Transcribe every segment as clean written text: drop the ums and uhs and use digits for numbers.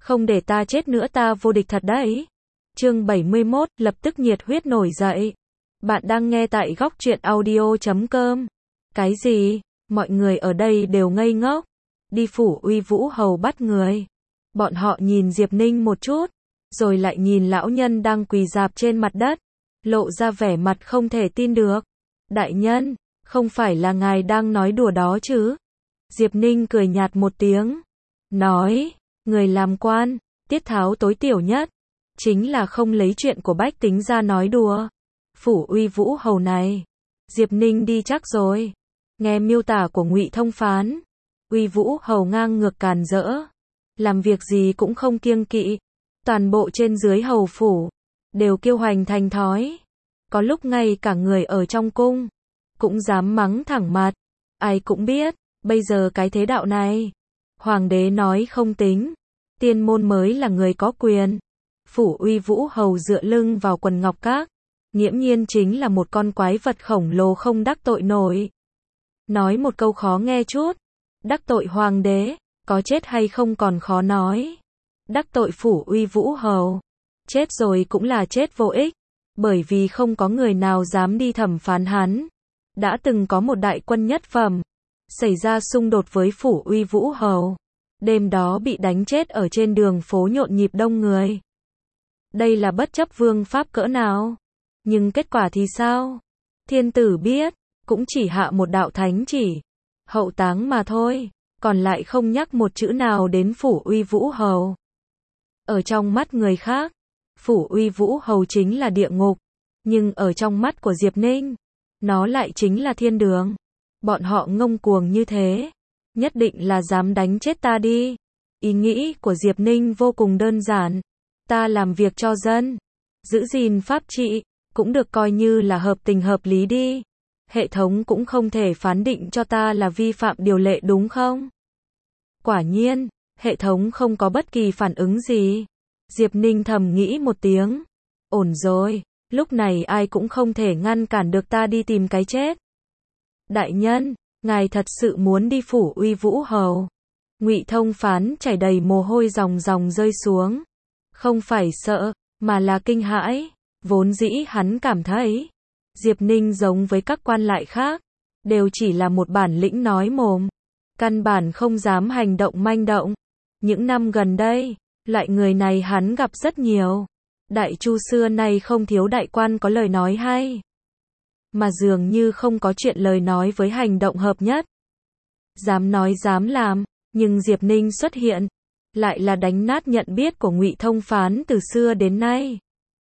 Không để ta chết nữa ta vô địch thật đấy. Chương 71, lập tức nhiệt huyết nổi dậy. Bạn đang nghe tại góc truyện audio.com. Cái gì? Mọi người ở đây đều ngây ngốc. Đi phủ Uy Vũ Hầu bắt người. Bọn họ nhìn Diệp Ninh một chút, rồi lại nhìn lão nhân đang quỳ rạp trên mặt đất, lộ ra vẻ mặt không thể tin được. Đại nhân, không phải là ngài đang nói đùa đó chứ? Diệp Ninh cười nhạt một tiếng, nói, người làm quan, tiết tháo tối thiểu nhất, chính là không lấy chuyện của bách tính ra nói đùa. Phủ Uy Vũ Hầu này, Diệp Ninh đi chắc rồi. Nghe miêu tả của Ngụy Thông Phán, Uy Vũ Hầu ngang ngược càn rỡ, làm việc gì cũng không kiêng kỵ, toàn bộ trên dưới hầu phủ đều kiêu hoành thành thói. Có lúc ngay cả người ở trong cung cũng dám mắng thẳng mặt. Ai cũng biết, bây giờ cái thế đạo này, hoàng đế nói không tính, tiên môn mới là người có quyền. Phủ Uy Vũ Hầu dựa lưng vào quần ngọc các, nghiễm nhiên chính là một con quái vật khổng lồ không đắc tội nổi. Nói một câu khó nghe chút, đắc tội hoàng đế, có chết hay không còn khó nói. Đắc tội Phủ Uy Vũ Hầu, chết rồi cũng là chết vô ích, bởi vì không có người nào dám đi thẩm phán hắn. Đã từng có một đại quân nhất phẩm xảy ra xung đột với Phủ Uy Vũ Hầu, đêm đó bị đánh chết ở trên đường phố nhộn nhịp đông người. Đây là bất chấp vương pháp cỡ nào? Nhưng kết quả thì sao? Thiên tử biết, cũng chỉ hạ một đạo thánh chỉ, hậu táng mà thôi, còn lại không nhắc một chữ nào đến Phủ Uy Vũ Hầu. Ở trong mắt người khác, Phủ Uy Vũ Hầu chính là địa ngục, nhưng ở trong mắt của Diệp Ninh, nó lại chính là thiên đường. Bọn họ ngông cuồng như thế, nhất định là dám đánh chết ta đi. Ý nghĩ của Diệp Ninh vô cùng đơn giản. Ta làm việc cho dân, giữ gìn pháp trị, cũng được coi như là hợp tình hợp lý đi. Hệ thống cũng không thể phán định cho ta là vi phạm điều lệ đúng không? Quả nhiên, hệ thống không có bất kỳ phản ứng gì. Diệp Ninh thầm nghĩ một tiếng. Ổn rồi, lúc này ai cũng không thể ngăn cản được ta đi tìm cái chết. Đại nhân, ngài thật sự muốn đi Phủ Uy Vũ Hầu? Ngụy Thông Phán chảy đầy mồ hôi ròng ròng rơi xuống. Không phải sợ, mà là kinh hãi. Vốn dĩ hắn cảm thấy Diệp Ninh giống với các quan lại khác, đều chỉ là một bản lĩnh nói mồm, căn bản không dám hành động manh động. Những năm gần đây, loại người này hắn gặp rất nhiều. Đại Chu xưa nay không thiếu đại quan có lời nói hay, mà dường như không có chuyện lời nói với hành động hợp nhất. Dám nói dám làm, nhưng Diệp Ninh xuất hiện, lại là đánh nát nhận biết của Ngụy Thông Phán từ xưa đến nay.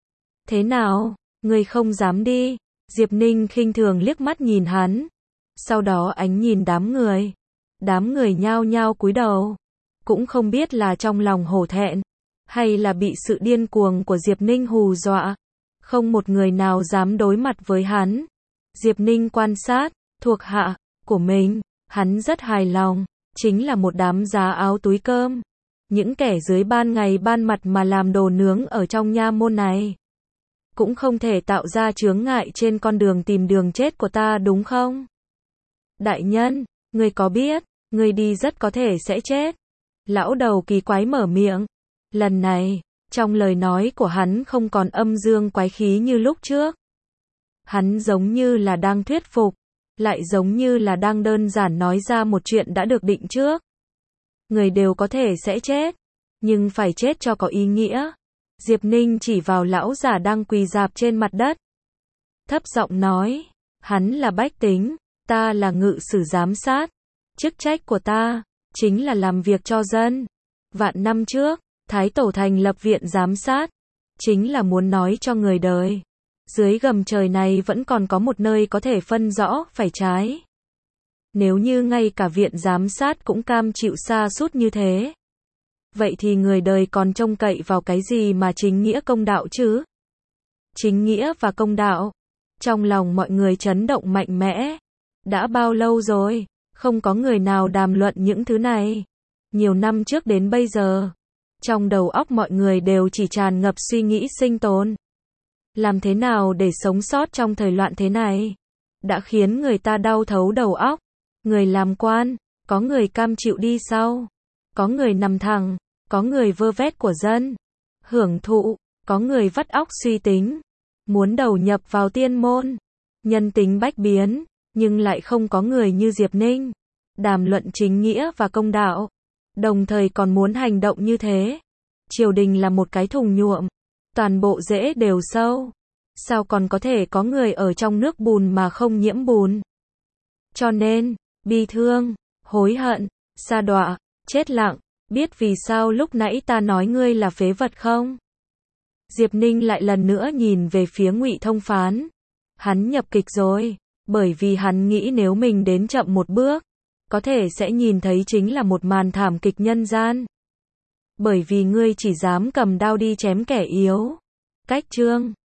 Thế nào, ngươi không dám đi? Diệp Ninh khinh thường liếc mắt nhìn hắn, sau đó ánh nhìn đám người. Đám người nhao nhao cúi đầu, cũng không biết là trong lòng hổ thẹn, hay là bị sự điên cuồng của Diệp Ninh hù dọa. Không một người nào dám đối mặt với hắn. Diệp Ninh quan sát thuộc hạ của mình, hắn rất hài lòng, chính là một đám giá áo túi cơm. Những kẻ dưới ban ngày ban mặt mà làm đồ nướng ở trong nha môn này, cũng không thể tạo ra chướng ngại trên con đường tìm đường chết của ta đúng không? Đại nhân, ngươi có biết, ngươi đi rất có thể sẽ chết. Lão đầu kỳ quái mở miệng. Lần này, trong lời nói của hắn không còn âm dương quái khí như lúc trước. Hắn giống như là đang thuyết phục, lại giống như là đang đơn giản nói ra một chuyện đã được định trước. Người đều có thể sẽ chết, nhưng phải chết cho có ý nghĩa. Diệp Ninh chỉ vào lão giả đang quỳ rạp trên mặt đất, thấp giọng nói, hắn là bách tính, ta là ngự sử giám sát. Chức trách của ta chính là làm việc cho dân. Vạn năm trước, Thái Tổ thành lập viện giám sát, chính là muốn nói cho người đời, dưới gầm trời này vẫn còn có một nơi có thể phân rõ phải trái. Nếu như ngay cả viện giám sát cũng cam chịu sa sút như thế, vậy thì người đời còn trông cậy vào cái gì mà chính nghĩa công đạo chứ? Chính nghĩa và công đạo, trong lòng mọi người chấn động mạnh mẽ. Đã bao lâu rồi, không có người nào đàm luận những thứ này. Nhiều năm trước đến bây giờ, trong đầu óc mọi người đều chỉ tràn ngập suy nghĩ sinh tồn. Làm thế nào để sống sót trong thời loạn thế này? Đã khiến người ta đau thấu đầu óc. Người làm quan, có người cam chịu đi sau, có người nằm thẳng, có người vơ vét của dân, hưởng thụ, có người vắt óc suy tính, muốn đầu nhập vào tiên môn, nhân tính bách biến, nhưng lại không có người như Diệp Ninh, đàm luận chính nghĩa và công đạo, đồng thời còn muốn hành động như thế. Triều đình là một cái thùng nhuộm, toàn bộ rễ đều sâu, sao còn có thể có người ở trong nước bùn mà không nhiễm bùn. Cho nên, bi thương, hối hận, sa đọa, chết lặng, biết vì sao lúc nãy ta nói ngươi là phế vật không? Diệp Ninh lại lần nữa nhìn về phía Ngụy Thông Phán. Hắn nhập kịch rồi, bởi vì hắn nghĩ nếu mình đến chậm một bước, có thể sẽ nhìn thấy chính là một màn thảm kịch nhân gian. Bởi vì ngươi chỉ dám cầm đao đi chém kẻ yếu. Cách chương